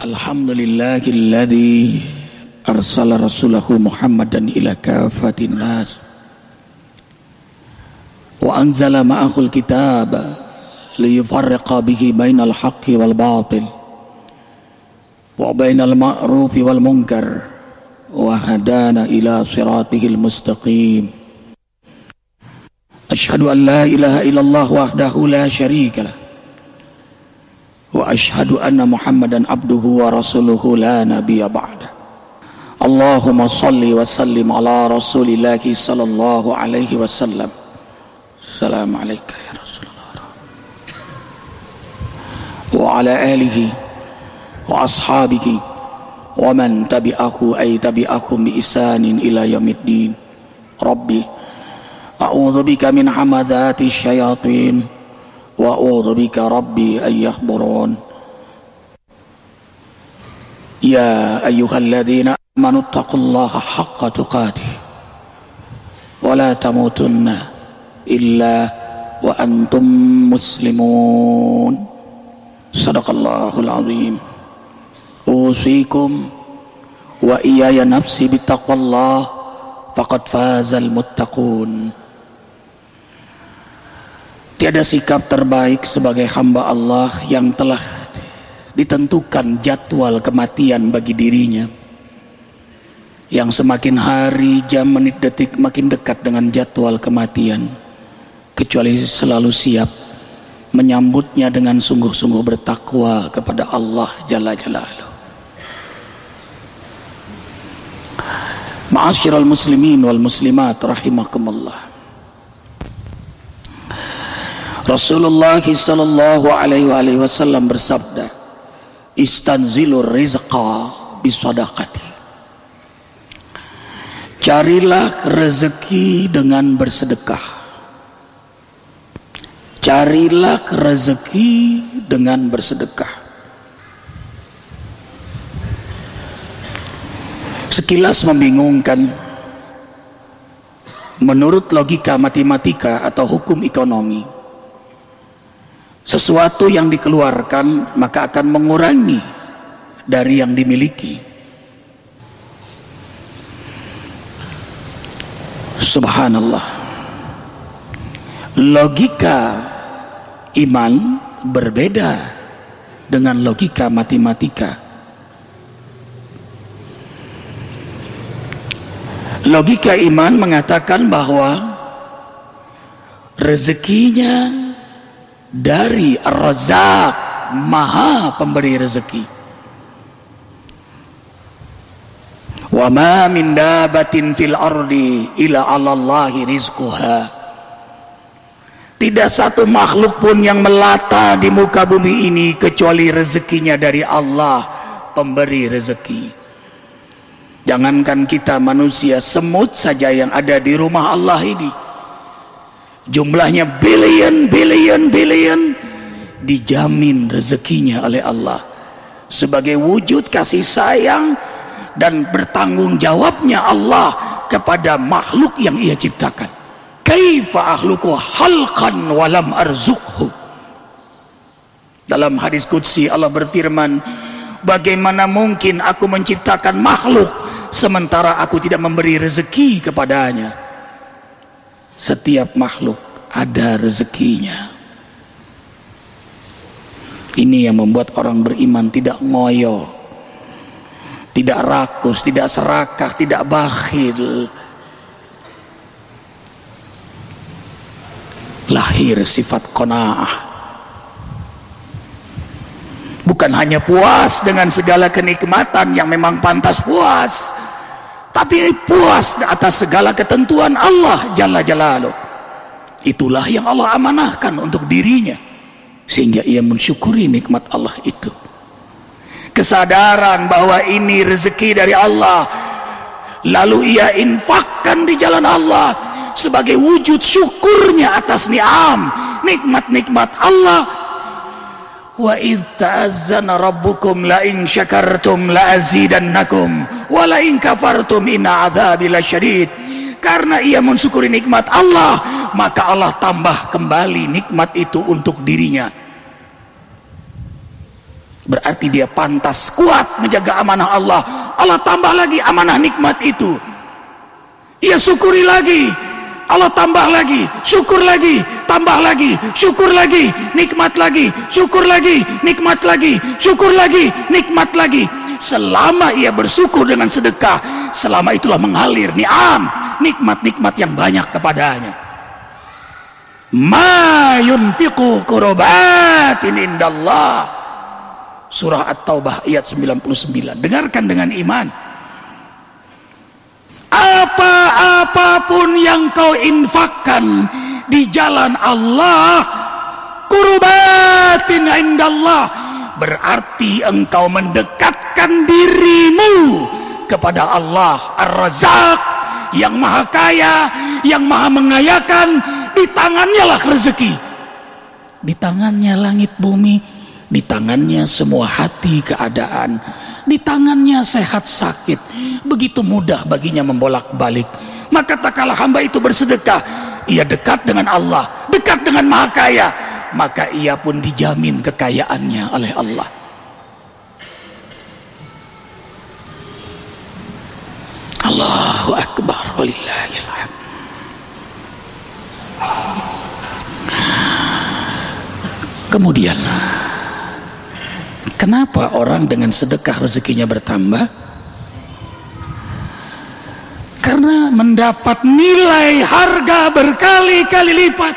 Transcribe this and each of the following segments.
Alhamdulillahilladzi arsala rasulahu Muhammadan ila kafatin nas wa anzala ma'ahul kitaba liyufarriqa bihi bainal haqqi wal batil wa bainal ma'rufi wal munkar wa hadana ila siratihil mustaqim. Asyhadu an la ilaha illallah wahdahu la syarika lah wa asyhadu anna Muhammadan abduhu wa rasuluhu la nabiyya ba'da. Allahumma salli wa sallim ala rasulillahi sallallahu alaihi wasallam. Assalamu alayka ya Rasulullah wa ala alihi wa ashabihi wa man tabi'ahu ay tabi'akum bi ihsanin ila yaumiddin. Rabbi a'udzu bika min hamazati syayatin wa a'udzu bika rabbi an yahburun. Ya ayyuhalladzina amanu taqullaha haqqa tuqatih wa la tamutunna illa wa antum muslimun. Sadaqallahul azim. Usikum wa iyaya nafsi bittaqwallah faqad fazal muttaqun. Tiada sikap terbaik sebagai hamba Allah yang telah ditentukan jadwal kematian bagi dirinya, yang semakin hari, jam, menit, detik makin dekat dengan jadwal kematian, kecuali selalu siap menyambutnya dengan sungguh-sungguh bertakwa kepada Allah Jalla Jalaluhu. Ma'asyiral muslimin wal muslimat rahimakumullah. Rasulullah sallallahu alaihi wasallam bersabda, istanzilur rizqa bisadaqati. Carilah rezeki dengan bersedekah. Carilah rezeki dengan bersedekah. Sekilas membingungkan. Menurut logika matematika atau hukum ekonomi, sesuatu yang dikeluarkan maka akan mengurangi dari yang dimiliki. Subhanallah. Logika iman berbeda dengan logika matematika. Logika iman mengatakan bahwa rezekinya dari Ar-Razzaq, Maha pemberi rezeki. Wa ma min dabatin fil ardi illa 'alallahi rizquha. Tidak satu makhluk pun yang melata di muka bumi ini kecuali rezekinya dari Allah, pemberi rezeki. Jangankan kita manusia, semut saja yang ada di rumah Allah ini, jumlahnya billion dijamin rezekinya oleh Allah sebagai wujud kasih sayang dan bertanggung jawabnya Allah kepada makhluk yang Ia ciptakan. Kaifa akhluqu halqan wa lam arzuqhu. Dalam hadis qudsi Allah berfirman, bagaimana mungkin aku menciptakan makhluk sementara aku tidak memberi rezeki kepadanya. Setiap makhluk ada rezekinya. Ini yang membuat orang beriman tidak ngoyo, tidak rakus, tidak serakah, tidak bakhil. Lahir sifat qanaah. Bukan hanya puas dengan segala kenikmatan yang memang pantas puas, tapi puas atas segala ketentuan Allah Jalla Jalaluhu. Itulah yang Allah amanahkan untuk dirinya, sehingga ia mensyukuri nikmat Allah itu. Kesadaran bahwa ini rezeki dari Allah, lalu ia infakkan di jalan Allah sebagai wujud syukurnya atas nikmat-nikmat Allah. Wa idz ta'azzana rabbukum la in syakartum la azidannakum wa la in kafartum inna adzabi lasyadid. Karena ia mensyukuri nikmat Allah, maka Allah tambah kembali nikmat itu untuk dirinya. berarti dia pantas kuat menjaga amanah Allah. Allah tambah lagi amanah nikmat itu, ia syukuri lagi, Allah tambah lagi, syukur lagi, tambah lagi, syukur lagi, nikmat lagi, syukur lagi, nikmat lagi, syukur lagi, nikmat lagi. Selama ia bersyukur dengan sedekah, selama itulah mengalir ni'am, nikmat-nikmat yang banyak kepadanya. Ma yunfiqu qurbatin indallah. Surah At-Taubah ayat 99. Dengarkan dengan iman. Apa-apapun yang kau infakkan di jalan Allah, qurbatin indallah, berarti engkau mendekatkan dirimu kepada Allah Ar-Razzaq, yang maha kaya, yang maha mengayakan. Di tangannya lah rezeki, di tangannya langit bumi, di tangannya semua hati keadaan, di tangannya sehat sakit. Begitu mudah baginya membolak-balik. Maka tak kalah hamba itu bersedekah, ia dekat dengan Allah, dekat dengan maha kaya, maka ia pun dijamin kekayaannya oleh Allah. Allahu Akbar, walillahil hamd. Kemudian, kenapa orang dengan sedekah rezekinya bertambah? Karena mendapat nilai harga berkali-kali lipat.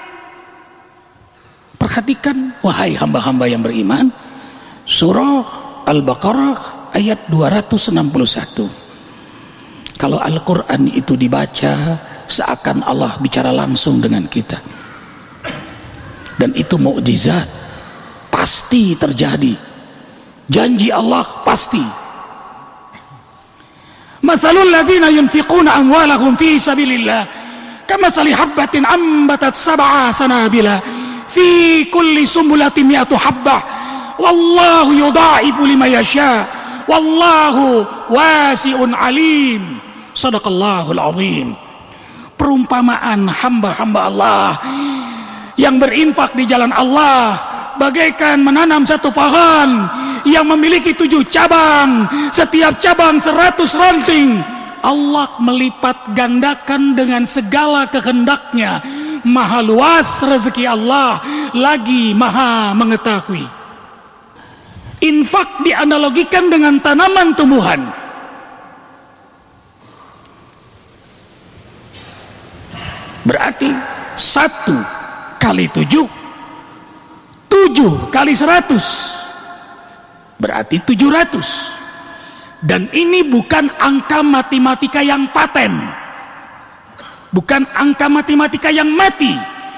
Perhatikan wahai hamba-hamba yang beriman, surah Al-Baqarah ayat 261. Kalau Al-Quran itu dibaca, seakan Allah bicara langsung dengan kita. Dan itu mukjizat, pasti terjadi. Janji Allah pasti. Mathalul ladzina yunfiquna amwalahum fi sabilillah kamathali habbatin ambatat sab'a sanabila fi kulli sumbulatin mi'atu habbah wallahu yudha'ifu liman yasha wallahu wasi'un alim. Shadaqallahul azim. Perumpamaan hamba-hamba Allah yang berinfak di jalan Allah bagaikan menanam satu pohon yang memiliki 7 cabang, setiap cabang 100 ranting. Allah melipat gandakan dengan segala kehendaknya. Maha luas rezeki Allah, lagi maha mengetahui. Infak dianalogikan dengan tanaman tumbuhan. Berarti 1 kali 7, 7 kali 100, berarti 700. Dan ini bukan angka matematika yang paten, bukan angka matematika yang mati.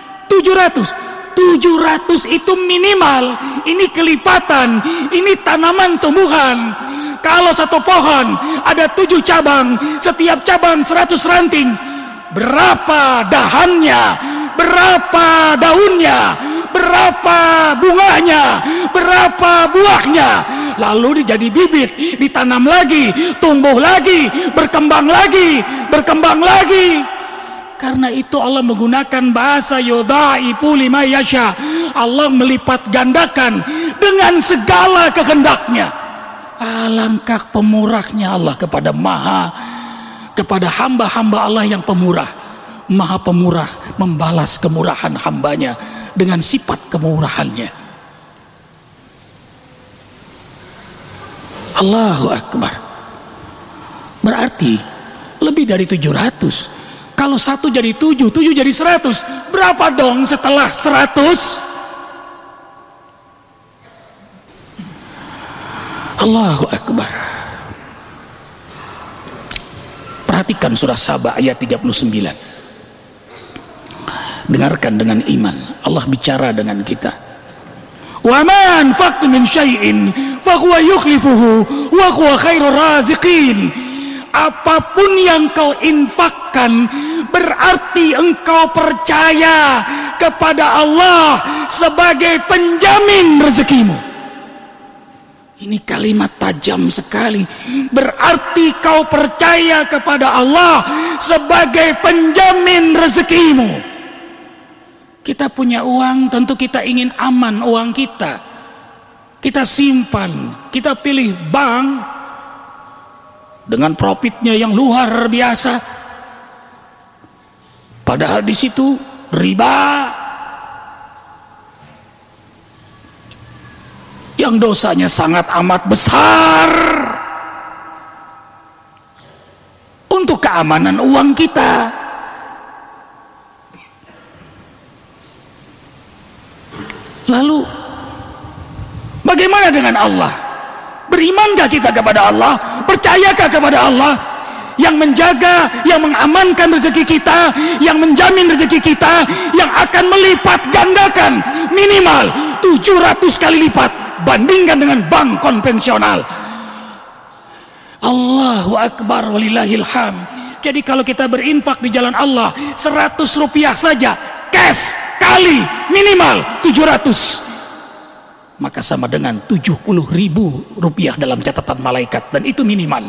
700 itu minimal. Ini kelipatan, ini tanaman tumbuhan. Kalau satu pohon ada 7 cabang, setiap cabang 100 ranting, berapa dahannya, berapa daunnya, berapa bunganya, berapa buahnya, lalu jadi bibit, ditanam lagi, tumbuh lagi, berkembang lagi, berkembang lagi. Karena itu Allah menggunakan bahasa yudha'ifu liman yasha. Allah melipat gandakan dengan segala kehendaknya. Alangkah pemurahnya Allah kepada hamba-hamba Allah yang pemurah. Maha pemurah, membalas kemurahan hambanya dengan sifat kemurahannya. Allahu Akbar. Berarti lebih dari 700. Kalau 1 jadi 7, 7 jadi 100, berapa dong setelah 100? Allahu Akbar. Perhatikan surah Saba ayat 39. Dengarkan dengan iman. Allah bicara dengan kita. Wa ma anfaqtum min syai'in fa huwa yukhlifuhu wa huwa khairur raziqin. Apapun yang kau infakkan, berarti engkau percaya kepada Allah sebagai penjamin rezekimu. Ini kalimat tajam sekali. Berarti kau percaya kepada Allah sebagai penjamin rezekimu. Kita punya uang, tentu kita ingin aman uang kita. kita simpan, kita pilih bank dengan profitnya yang luar biasa, padahal di situ riba yang dosanya sangat amat besar untuk keamanan uang kita. Lalu bagaimana dengan Allah? Berimankah kita kepada Allah? Percayakah kepada Allah yang menjaga, yang mengamankan rezeki kita, yang menjamin rezeki kita, yang akan melipat gandakan minimal 700 kali lipat bandingkan dengan bank konvensional? Allahu Akbar walillahil hamd. Jadi kalau kita berinfak di jalan Allah 100 rupiah saja cash kali minimal 700, maka sama dengan 70.000 rupiah dalam catatan malaikat, dan itu minimal.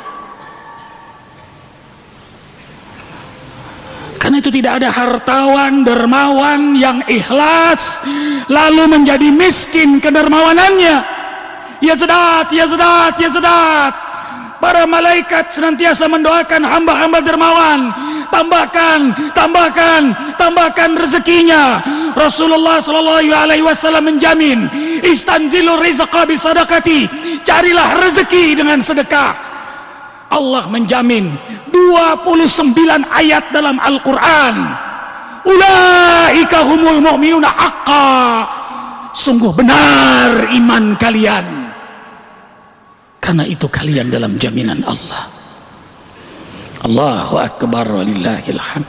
Karena itu tidak ada hartawan dermawan yang ikhlas lalu menjadi miskin kedermawanannya. Ya Sadat, ya Sadat, ya Sadat. Para malaikat senantiasa mendoakan hamba-hamba dermawan, tambahkan, tambahkan, tambahkan rezekinya. Rasulullah SAW menjamin, istanzilu rizqa bisadaqati, carilah rezeki dengan sedekah. Allah menjamin 29 ayat dalam Al-Quran, ulaika humul mu'minuna haqqa, sungguh benar iman kalian, karena itu kalian dalam jaminan Allah. Allahu Akbar walillahil hamd.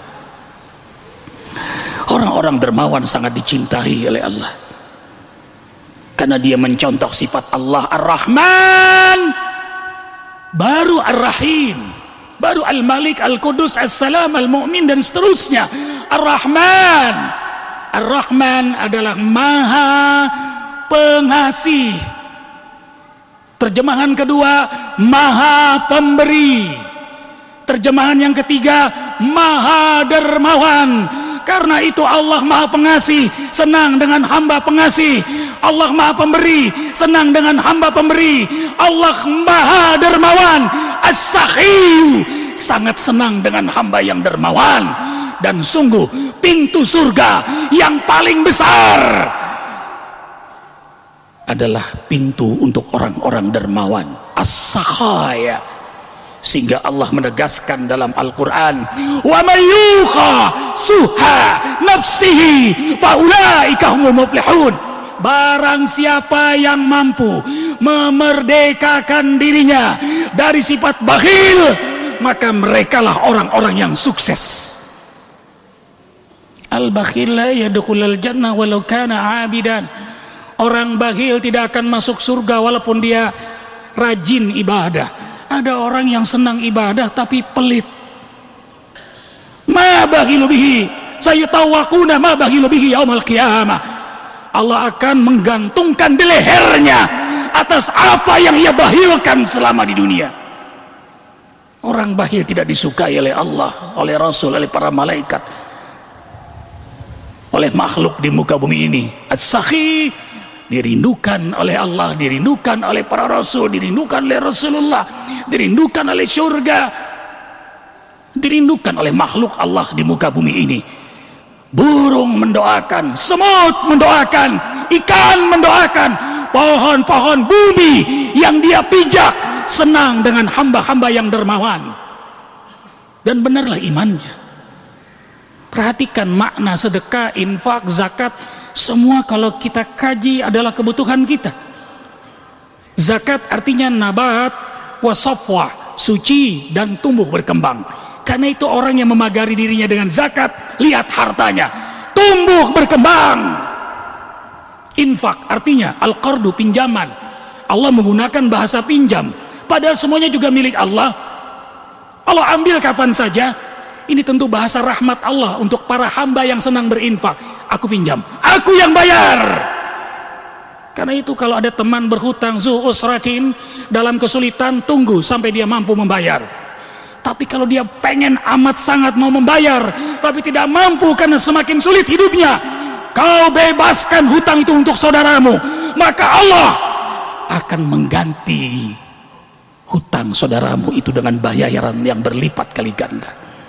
Orang-orang dermawan sangat dicintai oleh Allah karena dia mencontoh sifat Allah Ar-Rahman, baru Ar-Rahim, baru Al-Malik, Al-Qudus, As-Salam, Al-Mu'min, dan seterusnya. Ar-Rahman, Ar-Rahman adalah Maha Pengasih. Terjemahan kedua, Maha Pemberi. Terjemahan yang ketiga, Maha Dermawan. Karena itu Allah Maha Pengasih, senang dengan hamba pengasih. Allah Maha Pemberi, senang dengan hamba pemberi. Allah Maha Dermawan, As-Sakhiyu, sangat senang dengan hamba yang dermawan. Dan sungguh pintu surga yang paling besar adalah pintu untuk orang-orang dermawan, As-Sakhaya. Sehingga Allah menegaskan dalam Al-Quran, wa may yuqa suha nafsihi faulaika humul muflihun. Barang siapa yang mampu memerdekakan dirinya dari sifat bakhil, maka merekalah orang-orang yang sukses. Al-bakhil la yadkhulul jannah walau kana 'abidan. Orang bakhil tidak akan masuk surga walaupun dia rajin ibadah. Ada orang yang senang ibadah tapi pelit. Ma bakhilu bihi sayutawaquna ma bakhilu bihi yaumil qiyamah. Allah akan menggantungkan di lehernya atas apa yang ia bakhilkan selama di dunia. Orang bakhil tidak disukai oleh Allah, oleh Rasul, oleh para malaikat, oleh makhluk di muka bumi ini. As-Sakhi dirindukan oleh Allah, dirindukan oleh para rasul, dirindukan oleh Rasulullah, dirindukan oleh surga, dirindukan oleh makhluk Allah di muka bumi ini. Burung mendoakan, semut mendoakan, ikan mendoakan, pohon-pohon bumi yang dia pijak senang dengan hamba-hamba yang dermawan. Dan benarlah imannya. Perhatikan makna sedekah, infak, zakat, semua kalau kita kaji adalah kebutuhan kita. Zakat artinya nabat wasafwa, suci dan tumbuh berkembang. Karena itu orang yang memagari dirinya dengan zakat, lihat hartanya tumbuh berkembang. Infak artinya al-qardu, pinjaman. Allah menggunakan bahasa pinjam, padahal semuanya juga milik Allah. Allah ambil kapan saja. Ini tentu bahasa rahmat Allah untuk para hamba yang senang berinfak. Aku pinjam, aku yang bayar. Karena itu kalau ada teman berhutang, zu usratin, dalam kesulitan, tunggu sampai dia mampu membayar. Tapi kalau dia pengen amat sangat mau membayar tapi tidak mampu karena semakin sulit hidupnya, kau bebaskan hutang itu untuk saudaramu, maka Allah akan mengganti hutang saudaramu itu dengan bayaran yang berlipat kali ganda.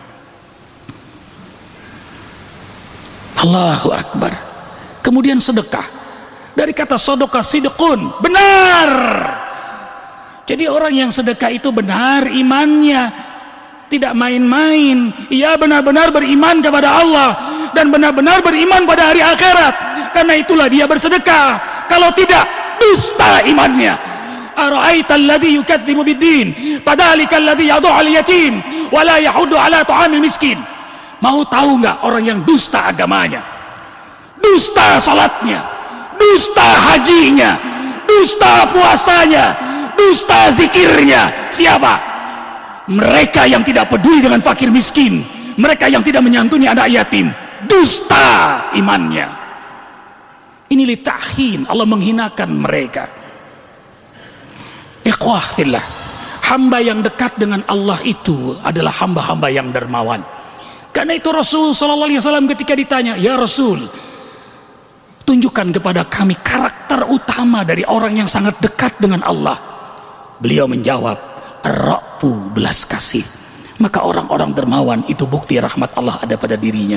Allahu Akbar. Kemudian sedekah. Dari kata sedekah sidqun, benar. Jadi orang yang sedekah itu benar imannya, tidak main-main. Ia benar-benar beriman kepada Allah dan benar-benar beriman pada hari akhirat. Karena itulah dia bersedekah. Kalau tidak, dusta imannya. Ara'aita alladhi yukadzibu bid-din, fadzalika alladhi yad'u al-yatim wa la yahuddu 'ala ta'amil miskin. Mau tahu enggak orang yang dusta agamanya, dusta salatnya, dusta hajinya, dusta puasanya, dusta zikirnya? Siapa? Mereka yang tidak peduli dengan fakir miskin, mereka yang tidak menyantuni anak yatim. Dusta imannya. Ini lita'hin, Allah menghinakan mereka. Ikhwah fillah, hamba yang dekat dengan Allah itu adalah hamba-hamba yang dermawan. Karena itu Rasul SAW ketika ditanya, ya Rasul, tunjukkan kepada kami karakter utama dari orang yang sangat dekat dengan Allah. Beliau menjawab, ar-ra'fu, belas kasih. Maka orang-orang dermawan itu bukti rahmat Allah ada pada dirinya.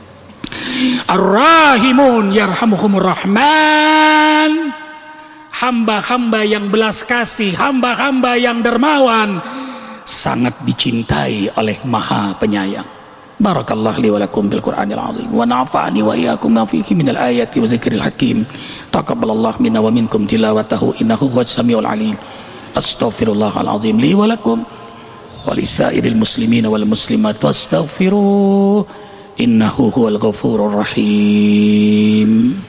Ar-rahimun yarhamuhumur rahman. Hamba-hamba yang belas kasih, hamba-hamba yang dermawan sangat dicintai oleh Maha Penyayang. Barakallahu li wa lakum bil Qur'anil azim wa nafa'ani wa iyyakum ma fihi minal ayati wa zikril hakim. Taqabbalallahu minna wa minkum tilawatahu innahu huwas samiul alim. Astaghfirullahal azim li wa lakum wa lisairil muslimin wal muslimat wastaghfiruh innahu huwal ghafurur rahim.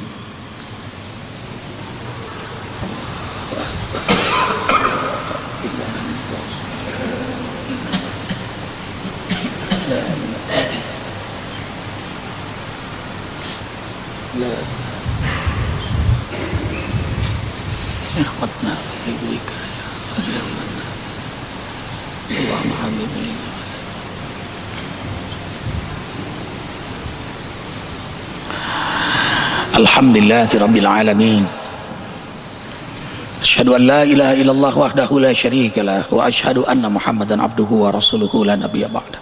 Alhamdulillahi rabbil alamin. Asyhadu an la ilaha illallah wahdahu la syarika lah wa asyhadu anna Muhammadan abduhu wa rasuluhu la nabiyya ba'da.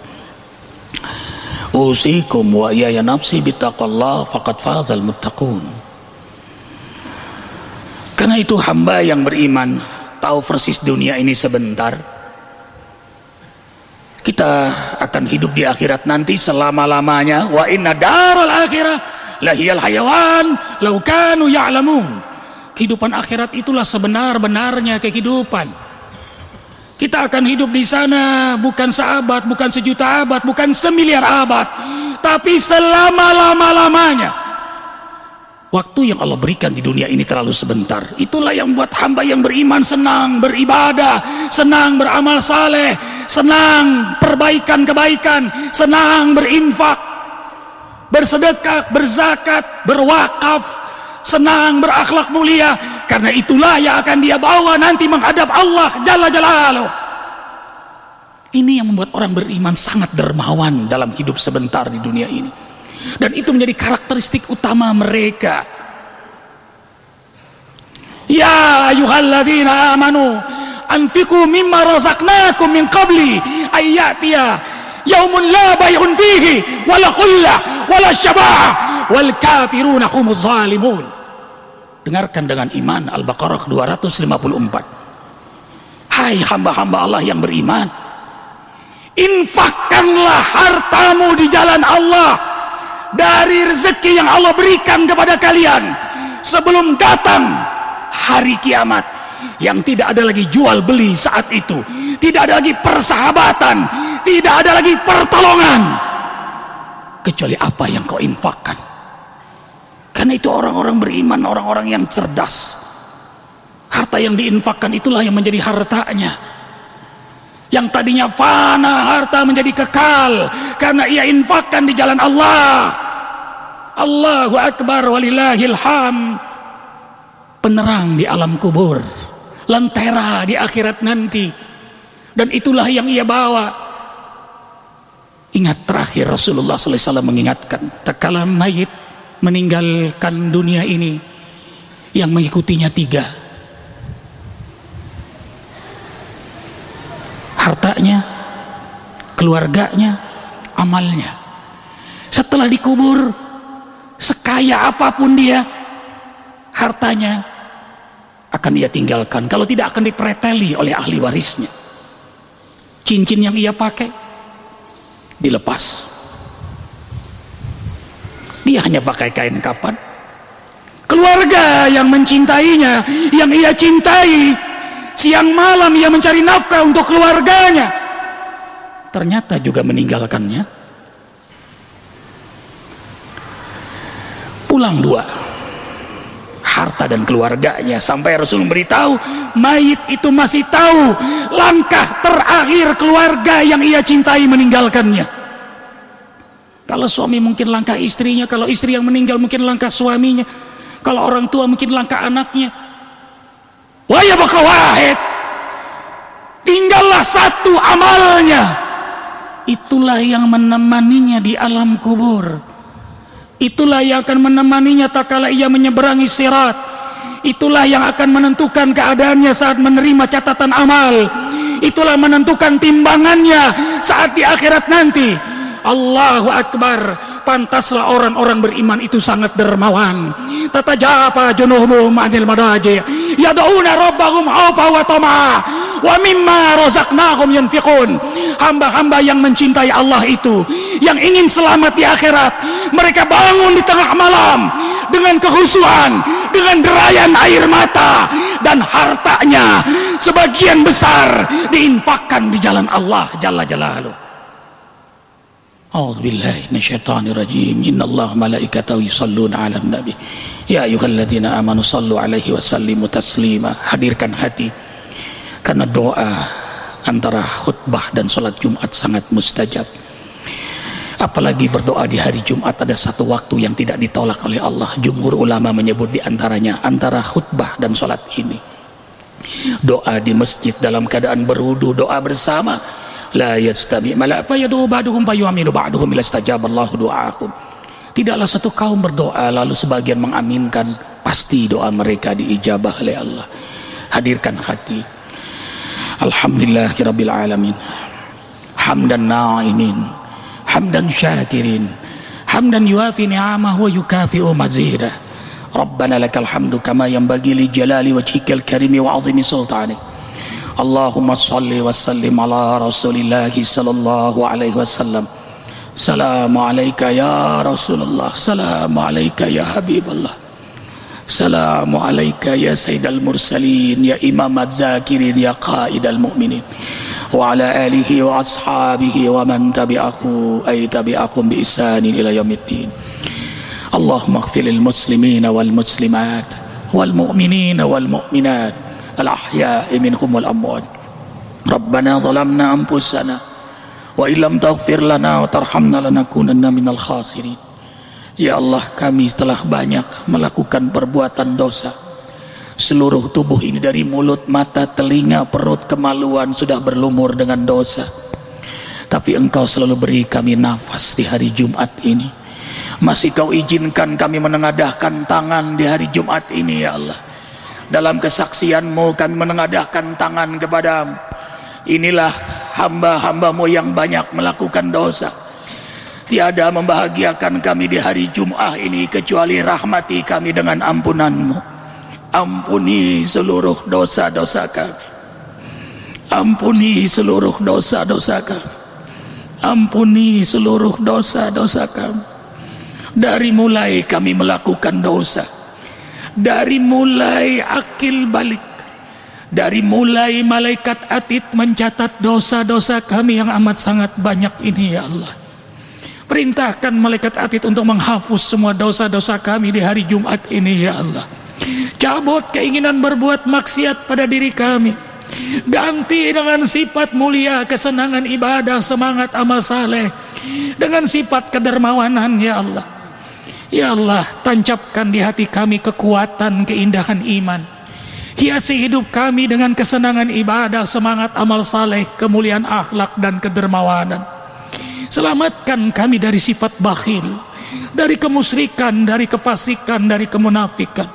Usikum wa iyaya nafsi bittaqallah faqad fazal muttaqun. Karena itu hamba yang beriman tahu persis dunia ini sebentar. Kita akan hidup di akhirat nanti selama-lamanya. Wa inna daral akhirah lahiyal hayawan law kanu ya'lamun. Kehidupan akhirat itulah sebenar-benarnya kehidupan. Kita akan hidup di sana bukan seabad, bukan sejuta abad, bukan semiliar abad, tapi selama-lama-lamanya. Waktu yang Allah berikan di dunia ini terlalu sebentar. Itulah yang membuat hamba yang beriman senang beribadah, senang beramal saleh, senang perbaikan kebaikan, senang berinfak, bersedekah, berzakat, berwakaf, senang berakhlak mulia. Karena itulah yang akan dia bawa nanti menghadap Allah Jalla Jalaluh. Ini yang membuat orang beriman sangat dermawan dalam hidup sebentar di dunia ini. Dan itu menjadi karakteristik utama mereka. Ya ayyuhalladzina amanu anfiqu mimma razaqnakum min qabli ayyatiya yaumun la bay'un fihi wala khullah wala syafa'ah wal kafiruna humuz zalimun. Dengarkan dengan iman Al-Baqarah 254. Hai hamba-hamba Allah yang beriman, infakkanlah hartamu di jalan Allah dari rezeki yang Allah berikan kepada kalian sebelum datang hari kiamat, yang tidak ada lagi jual beli saat itu, tidak ada lagi persahabatan, tidak ada lagi pertolongan kecuali apa yang kau infakkan. Karena itu orang-orang beriman, orang-orang yang cerdas, harta yang diinfakkan itulah yang menjadi hartanya. Yang tadinya fana, harta menjadi kekal karena ia infakkan di jalan Allah. Allahu Akbar walillahil ham. Penerang di alam kubur, lentera di akhirat nanti. Dan itulah yang ia bawa. Ingat terakhir Rasulullah SAW mengingatkan, tatkala mayit meninggalkan dunia ini, yang mengikutinya 3. hartanya, keluarganya, amalnya. Setelah dikubur, sekaya apapun dia, hartanya akan dia tinggalkan. Kalau tidak, akan dipreteli oleh ahli warisnya. Cincin yang ia pakai dilepas. Dia hanya pakai kain kafan. Keluarga yang mencintainya, yang ia cintai, siang malam ia mencari nafkah untuk keluarganya, ternyata juga meninggalkannya. Pulang dua, harta dan keluarganya, sampai Rasul memberitahu mayit itu masih tahu langkah terakhir keluarga yang ia cintai meninggalkannya. Kalau suami mungkin langkah istrinya, kalau istri yang meninggal mungkin langkah suaminya, kalau orang tua mungkin langkah anaknya. Wa yabqa wahid, tinggallah satu amalnya. Itulah yang menemaninya di alam kubur. Itulah yang akan menemaninya tak kala ia menyeberangi sirat. Itulah yang akan menentukan keadaannya saat menerima catatan amal. Itulah menentukan timbangannya saat di akhirat nanti. Allahu Akbar. Pantaslah orang-orang beriman itu sangat dermawan. Tatajafa junuhum 'anil madaji yad'una rabbahum khaufa wa tama'a wa mimma razaqnahum yunfiqun. Hamba-hamba yang mencintai Allah itu, yang ingin selamat di akhirat, mereka bangun di tengah malam dengan kehusuan, dengan derayan air mata, dan hartanya sebagian besar diinfakkan di jalan Allah Jalla Jalaluhu. A'udzubillahi minasyaitonirrajim. Innallaha malaikatahu yusholluna 'alan nabi. Ya ayyuhalladzina amanu shallu 'alaihi wa sallimu taslima. Hadirkan hati, karena doa antara khutbah dan salat Jumat sangat mustajab. Apalagi berdoa di hari Jumat, ada satu waktu yang tidak ditolak oleh Allah. Jumhur ulama menyebut di antaranya antara khutbah dan salat ini. Doa di masjid dalam keadaan berwudu, doa bersama. La yastami mala fa yadu ba'duhum fa yu'minu ba'duhum ila istajaballahu du'aahum. Tidaklah satu kaum berdoa lalu sebagian mengaminkan, pasti doa mereka diijabah oleh Allah. Hadirkan hati. Alhamdulillahirabbil alamin. Hamdan na'imin, hamdan syakirin, hamdan yuafi ni'amahu wa yukafi'u mazidah. Rabbana lakal hamdu kama yanbaghi li jalali wajhikal karimi wa 'azimi sultanik. Allahumma salli wa sallim ala rasulillahi sallallahu alaihi wasallam. Salamu alaika ya Rasulullah, salamu alaika ya Habiballah, salamu alaika ya Sayyidal Mursalin, ya Imam Az-Zakirin, ya Qaidal Mu'minin, wa ala alihi wa ashabihi wa man tabi'ahu ay tabi'akum bi ihsanin ila yaumiddin. Allahumma ighfir lil muslimina wal muslimat wal mu'minina wal mu'minat al-ahya'i minhum wal amwat. Rabbana zalamna anfusana wa illam taghfir lana wa tarhamna lanakunanna minal khasirin. Ya Allah, kami telah banyak melakukan perbuatan dosa. Seluruh tubuh ini dari mulut, mata, telinga, perut, kemaluan sudah berlumur dengan dosa. Tapi Engkau selalu beri kami nafas di hari Jumat ini. Masih Kau izinkan kami menengadahkan tangan di hari Jumat ini, ya Allah. Dalam kesaksian-Mu kami menengadahkan tangan kepadamu. Inilah hamba-hamba-Mu yang banyak melakukan dosa. Tiada membahagiakan kami di hari Jum'ah ini kecuali rahmati kami dengan ampunan-Mu. Ampuni seluruh dosa-dosa kami. Ampuni seluruh dosa-dosa kami. Ampuni seluruh dosa-dosa kami. Dari mulai kami melakukan dosa, dari mulai akil balik, dari mulai malaikat atid mencatat dosa-dosa kami yang amat sangat banyak ini, ya Allah. Perintahkan malaikat atid untuk menghapus semua dosa-dosa kami di hari Jumat ini, ya Allah. Cabut keinginan berbuat maksiat pada diri kami, ganti dengan sifat mulia, kesenangan ibadah, semangat amal saleh, dengan sifat kedermawanan, ya Allah. Ya Allah, tancapkan di hati kami kekuatan, keindahan iman. Hiasi hidup kami dengan kesenangan ibadah, semangat amal saleh, kemuliaan akhlak dan kedermawanan. Selamatkan kami dari sifat bakhil, dari kemusyrikan, dari kefasikan, dari kemunafikan.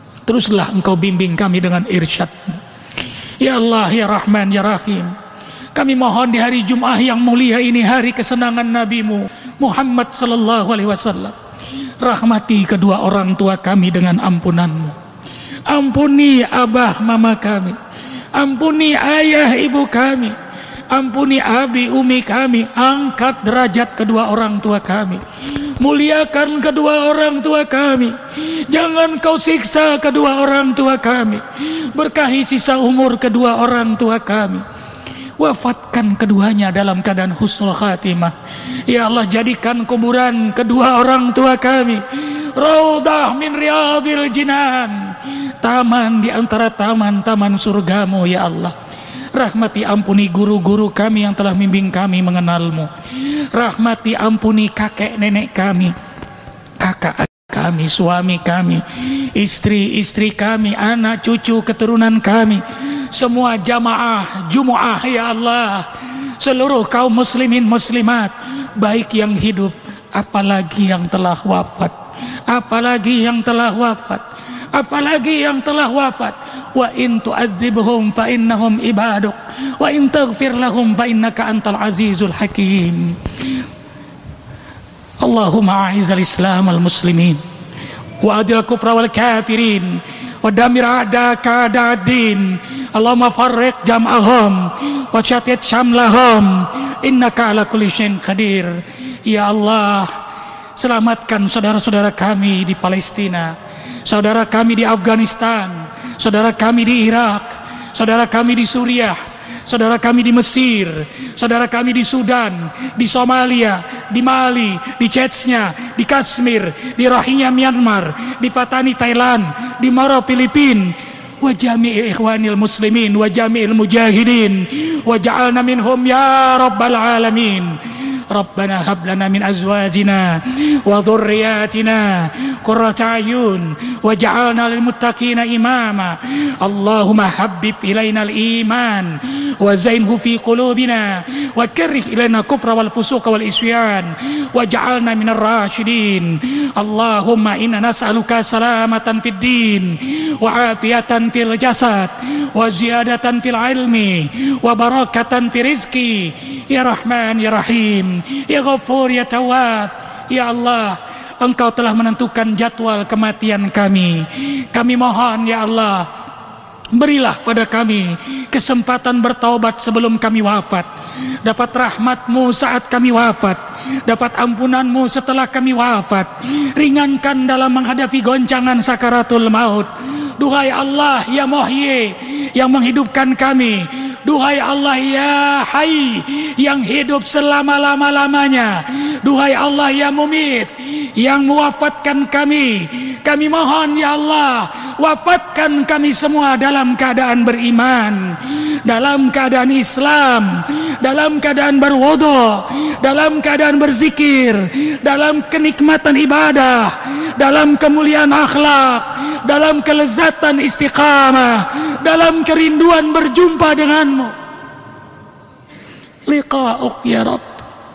Teruslah Engkau bimbing kami dengan irsyad-Mu. Ya Allah, ya Rahman, ya Rahim. Kami mohon di hari Jumat yang mulia ini, hari kesenangan Nabi-Mu Muhammad sallallahu alaihi wasallam, rahmati kedua orang tua kami dengan ampunan-Mu. Ampuni abah mama kami, ampuni ayah ibu kami, ampuni abi umi kami, angkat derajat kedua orang tua kami, muliakan kedua orang tua kami, jangan Kau siksa kedua orang tua kami, berkahi sisa umur kedua orang tua kami, wafatkan keduanya dalam keadaan husnul khatimah. Ya Allah, jadikan kuburan kedua orang tua kami raudhah min riyadil jinan, taman di antara taman-taman surga-Mu ya Allah. Rahmati ampuni guru-guru kami yang telah membimbing kami mengenal-Mu. Rahmati ampuni kakek nenek kami, kakak kami, suami kami, istri-istri kami, anak cucu keturunan kami, semua jamaah Jumu'ah ya Allah, seluruh kaum muslimin muslimat, baik yang hidup apalagi yang telah wafat, apalagi yang telah wafat, apalagi yang telah wafat. Wa in tu'adzibhum fa innahum ibaduk wa in taghfir lahum fa innaka antal azizul hakim. Allahumma a'izal islam wal muslimin wa adil kufra wal kafirin wa damir a'daka a'da'ad-din. Allahumma farriq jam'ahum wa syatit syamlahum innaka ala kulli syai'in qadir. Ya Allah, selamatkan saudara-saudara kami di Palestina, saudara kami di Afghanistan, saudara kami di Irak, saudara kami di Suriah, saudara kami di Mesir, saudara kami di Sudan, di Somalia, di Mali, di Chechnya, di Kashmir, di Rohingya Myanmar, di Fatani Thailand, di Moro Filipina, wa jami'i ikhwanil muslimin wa jami'il mujahidin wa ja'alna minhum ya rabbal alamin. Rabbana hab lana min azwajina wa dhurriyyatina qurrata a'yun waj'alna lil muttaqina imama. Allahumma habbib ilaina al iman wa zainhu fi qulubina wa karrih ilaina kufra wal fusuqa wal isyan waj'alna minar rasyidin. Allahumma inna nas'aluka salamatan fid din wa afiyatan fil jasad wa ziyadatan fil ilmi wa barakatan fi rizqi ya Rahman ya Rahim ya Ghafur ya Tawwab. Ya Allah, Engkau telah menentukan jadwal kematian kami. Kami mohon ya Allah, berilah pada kami kesempatan bertaubat sebelum kami wafat, dapat rahmat-Mu saat kami wafat, dapat ampunan-Mu setelah kami wafat, ringankan dalam menghadapi goncangan sakaratul maut. Duhai Allah ya Muhyi, yang menghidupkan kami, duhai Allah ya Hayy, yang hidup selama-lama-lamanya, duhai Allah ya Mumit, yang mewafatkan kami. Kami mohon ya Allah, wafatkan kami semua dalam keadaan beriman, dalam keadaan Islam, dalam keadaan berwudu, dalam keadaan berzikir, dalam kenikmatan ibadah, dalam kemuliaan akhlak, dalam kelezatan istiqamah, dalam kerinduan berjumpa denganmu. Liqa'uk ya Rabb,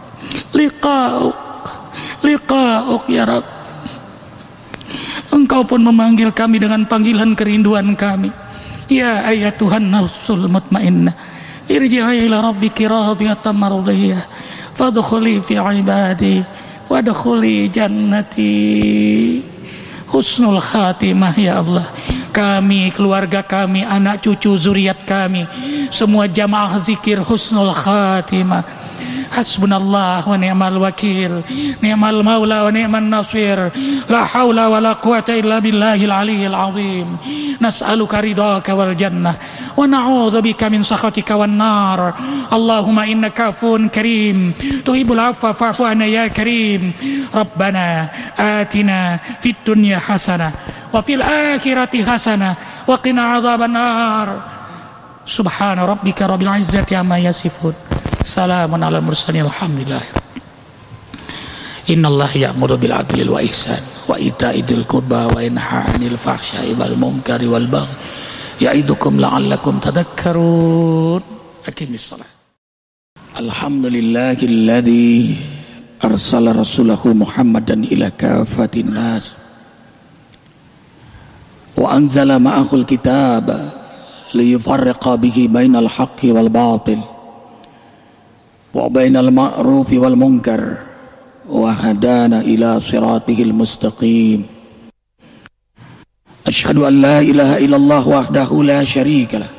liqa'uk ya Rabb. Engkau pun memanggil kami dengan panggilan kerinduan kami. Ya ayatuhan nafsul mutmainnah, irji'i ila rabbiki radiyatan mardiyah fadkhuli fi ibadi wadkhuli jannati. Husnul khatimah ya Allah. Kami, keluarga kami, anak cucu zuriat kami, semua jamaah zikir husnul khatimah. Hasbunallah wa ni'mal wakil, ni'mal maula wa ni'man nasir, la haula wa la quwata illa billahil aliyyil azim. Nas'aluka ridhaka wal jannah wa na'udzubika min sakhatika wan nar. Allahumma innaka afuwun karim tuhibbul afwa fa'fu anna ya karim. Rabbana atina fid dunya hasanah wa fil akhirati hasanah wa qina adzaban nar. Subhana rabbika rabbil izzati amma yasifun, salamun alal mursalin, alhamdulillah. Innallaha ya'muru bil adli wa ihsan wa ita'i dzil qurba wa yanha 'anil fahsya'i wal munkari wal baghi ya'idukum la'allakum tadhakkarun. Aqimis shalah. Alhamdulillahilladzi arsala rasulahu Muhammadan ila kafatin nas wa anzala ma'ahul kitaba liyufarriqa bihi bainal haqqi wal batil وبين المعروف والمنكر وهدانا إلى صراطه المستقيم أشهد أن لا إله إلا الله وحده لا شريك له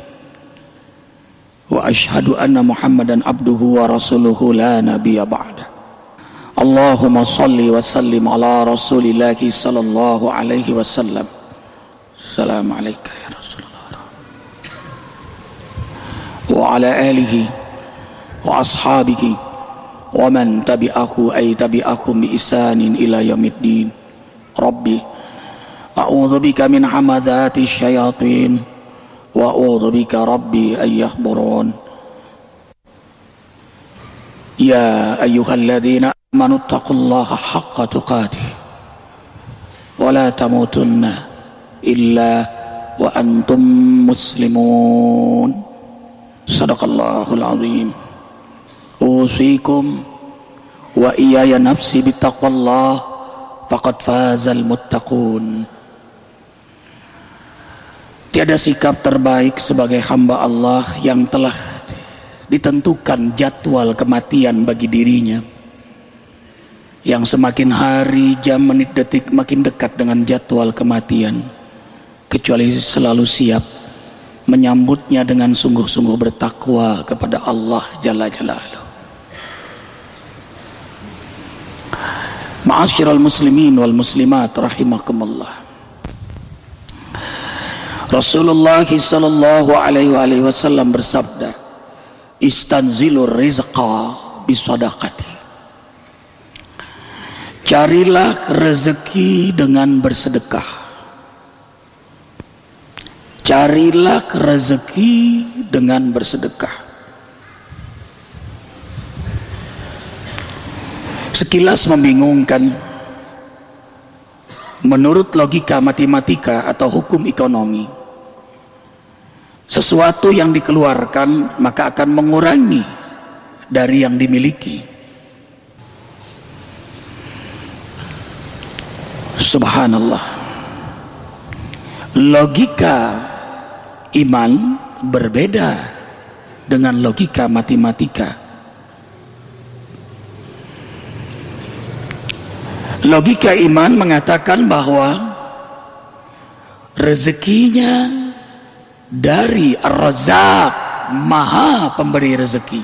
وأشهد أن محمدا عبده ورسوله لا نبي بعده اللهم صل وسلم على رسول الله صلى الله عليه وسلم السلام عليك يا رسول الله وعلى آله وأصحابه ومن تبعه أي تبعهم بإحسان إلى يوم الدين ربي أعوذ بك من همزات الشياطين وأعوذ بك ربي أن يحضرون يا أيها الذين آمنوا اتقوا الله حق تقاته ولا تموتن إلا وأنتم مسلمون صدق الله العظيم أوصيكم وإياي نفسي بتقوى الله فقد فاز المتقون. Tiada sikap terbaik sebagai hamba Allah yang telah ditentukan jadwal kematian bagi dirinya, yang semakin hari, jam, menit, detik makin dekat dengan jadwal kematian, kecuali selalu siap menyambutnya dengan sungguh-sungguh bertakwa kepada Allah Jalla Jalaluhu. Ma'asyiral muslimin wal muslimat rahimakumullah. Rasulullah sallallahu alaihi wasallam bersabda, "Istanzilur rizqa bisadaqati." Carilah rezeki dengan bersedekah. Carilah rezeki dengan bersedekah. Sekilas membingungkan. Menurut logika matematika atau hukum ekonomi, sesuatu yang dikeluarkan maka akan mengurangi dari yang dimiliki. Subhanallah. Logika iman berbeda dengan logika matematika. Logika iman mengatakan bahwa rezekinya dari Ar-Razzaq, Maha Pemberi rezeki.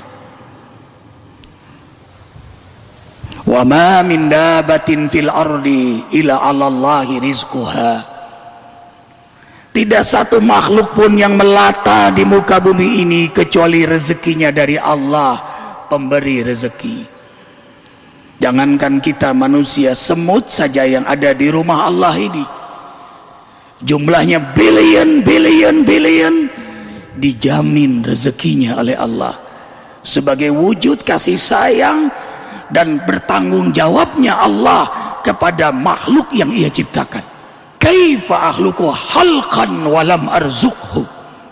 Wa ma min dabatin fil ardi illa 'alallahi rizquha. Tidak satu makhluk pun yang melata di muka bumi ini kecuali rezekinya dari Allah, pemberi rezeki. Jangankan kita manusia, semut saja yang ada di rumah Allah ini, jumlahnya billion dijamin rezekinya oleh Allah sebagai wujud kasih sayang dan bertanggung jawabnya Allah kepada makhluk yang Ia ciptakan. Kaifa akhluqu halqan walam arzuqhu.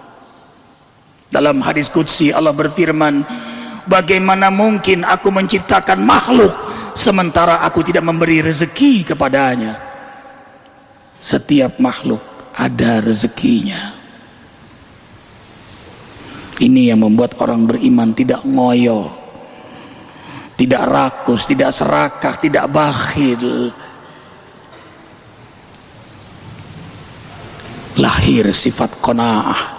Dalam hadis qudsi Allah berfirman, bagaimana mungkin aku menciptakan makhluk sementara aku tidak memberi rezeki kepadanya. Setiap makhluk ada rezekinya. Ini yang membuat orang beriman tidak ngoyo, tidak rakus, tidak serakah, tidak bakhil. Lahir sifat qanaah.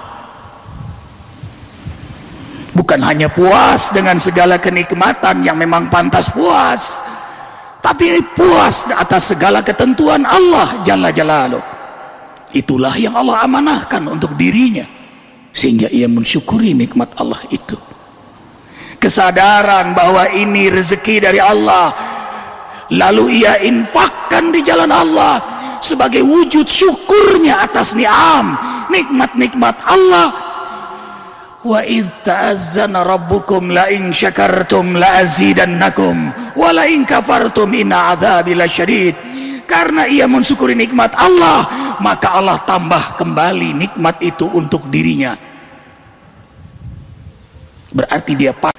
Bukan hanya puas dengan segala kenikmatan yang memang pantas puas, tapi puas atas segala ketentuan Allah Jalla Jalaluhu. Itulah yang Allah amanahkan untuk dirinya, sehingga ia mensyukuri nikmat Allah itu. Kesadaran bahwa ini rezeki dari Allah, lalu ia infakkan di jalan Allah sebagai wujud syukurnya atas ni'am, nikmat-nikmat Allah. Wa idz ta'azzana rabbukum la in syakartum la azidannakum wa la in kafartum inna 'adzabi lasyadid. Karena ia mensyukuri nikmat Allah, maka Allah tambah kembali nikmat itu untuk dirinya. Berarti dia